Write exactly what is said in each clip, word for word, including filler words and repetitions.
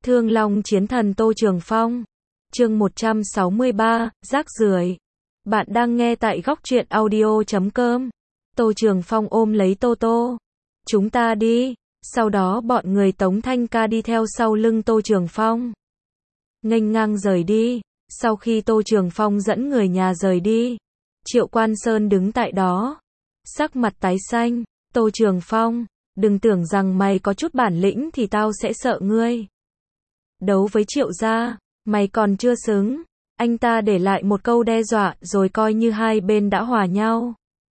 Thương Long Chiến Thần Tô Trường Phong. Chương một trăm sáu mươi ba, rác rưởi. Bạn đang nghe tại góc truyện audio chấm com. Tô Trường Phong ôm lấy Tô Tô. Chúng ta đi. Sau đó bọn người Tống Thanh Ca đi theo sau lưng Tô Trường Phong. Nghênh ngang rời đi. Sau khi Tô Trường Phong dẫn người nhà rời đi, Triệu Quan Sơn đứng tại đó. Sắc mặt tái xanh. Tô Trường Phong, đừng tưởng rằng mày có chút bản lĩnh thì tao sẽ sợ ngươi. Đấu với Triệu gia, mày còn chưa xứng. Anh ta để lại một câu đe dọa rồi coi như hai bên đã hòa nhau.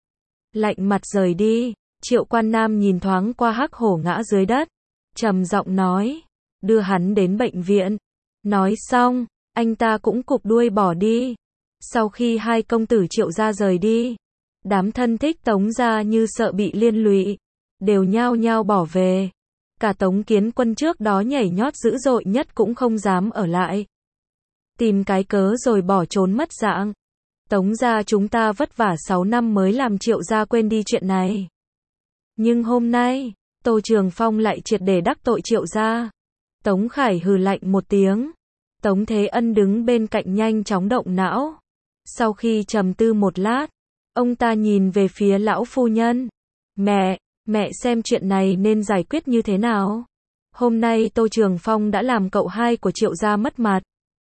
Lạnh mặt rời đi. Triệu Quan Nam nhìn thoáng qua Hắc Hổ ngã dưới đất, trầm giọng nói, đưa hắn đến bệnh viện. Nói xong, anh ta cũng cụp đuôi bỏ đi. Sau khi hai công tử Triệu gia rời đi, đám thân thích Tống gia như sợ bị liên lụy, đều nhao nhao bỏ về. Cả Tống Kiến Quân trước đó nhảy nhót dữ dội nhất cũng không dám ở lại. Tìm cái cớ rồi bỏ trốn mất dạng. Tống gia chúng ta vất vả sáu năm mới làm Triệu gia quên đi chuyện này. Nhưng hôm nay, Tô Trường Phong lại triệt để đắc tội Triệu gia. Tống Khải hừ lạnh một tiếng. Tống Thế Ân đứng bên cạnh nhanh chóng động não. Sau khi trầm tư một lát, ông ta nhìn về phía lão phu nhân. Mẹ, mẹ xem chuyện này nên giải quyết như thế nào? Hôm nay Tô Trường Phong đã làm cậu hai của Triệu gia mất mặt.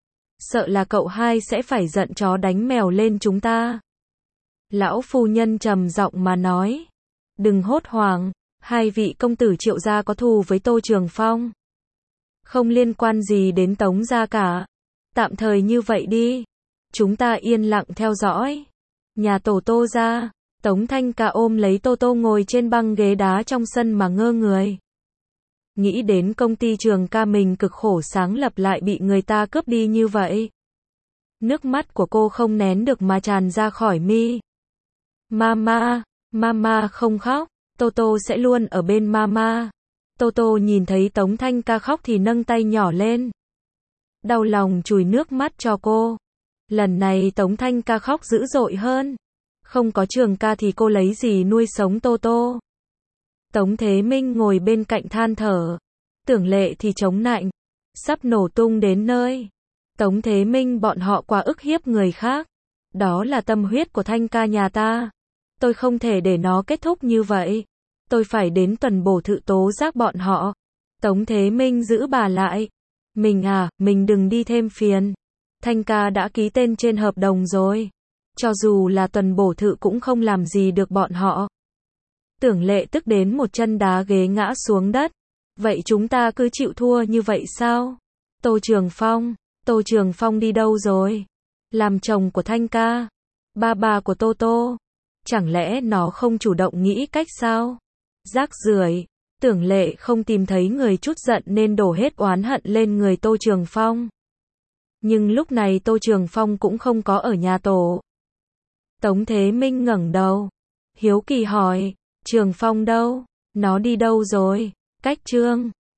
Sợ là cậu hai sẽ phải giận chó đánh mèo lên chúng ta. Lão phu nhân trầm giọng mà nói. Đừng hốt hoảng, hai vị công tử Triệu gia có thù với Tô Trường Phong. Không liên quan gì đến Tống gia cả. Tạm thời như vậy đi. Chúng ta yên lặng theo dõi. Nhà tổ Tô gia. Tống Thanh Ca ôm lấy Tô Tô ngồi trên băng ghế đá trong sân mà ngơ người. Nghĩ đến công ty Trường Ca mình cực khổ sáng lập lại bị người ta cướp đi như vậy. Nước mắt của cô không nén được mà tràn ra khỏi mi. Mama, Mama không khóc, Tô Tô sẽ luôn ở bên Mama. Tô Tô nhìn thấy Tống Thanh Ca khóc thì nâng tay nhỏ lên. Đau lòng chùi nước mắt cho cô. Lần này Tống Thanh Ca khóc dữ dội hơn. Không có Trường Ca thì cô lấy gì nuôi sống Tô Tô. Tống Thế Minh ngồi bên cạnh than thở. Tưởng Lệ thì chống nạnh. Sắp nổ tung đến nơi. Tống Thế Minh bọn họ quá ức hiếp người khác. Đó là tâm huyết của Thanh Ca nhà ta. Tôi không thể để nó kết thúc như vậy. Tôi phải đến tuần bổ thự tố giác bọn họ. Tống Thế Minh giữ bà lại. Mình à, mình đừng đi thêm phiền. Thanh Ca đã ký tên trên hợp đồng rồi. Cho dù là tuần bổ thự cũng không làm gì được bọn họ. Tưởng Lệ tức đến một chân đá ghế ngã xuống đất. Vậy chúng ta cứ chịu thua như vậy sao? Tô Trường Phong, Tô Trường Phong đi đâu rồi? Làm chồng của Thanh Ca, ba bà của Tô Tô. Chẳng lẽ nó không chủ động nghĩ cách sao? Rác rưởi. Tưởng Lệ không tìm thấy người chút giận nên đổ hết oán hận lên người Tô Trường Phong. Nhưng lúc này Tô Trường Phong cũng không có ở nhà tổ. Tống Thế Minh ngẩng đầu, hiếu kỳ hỏi, Trường Phong đâu? Nó đi đâu rồi? Cách Trương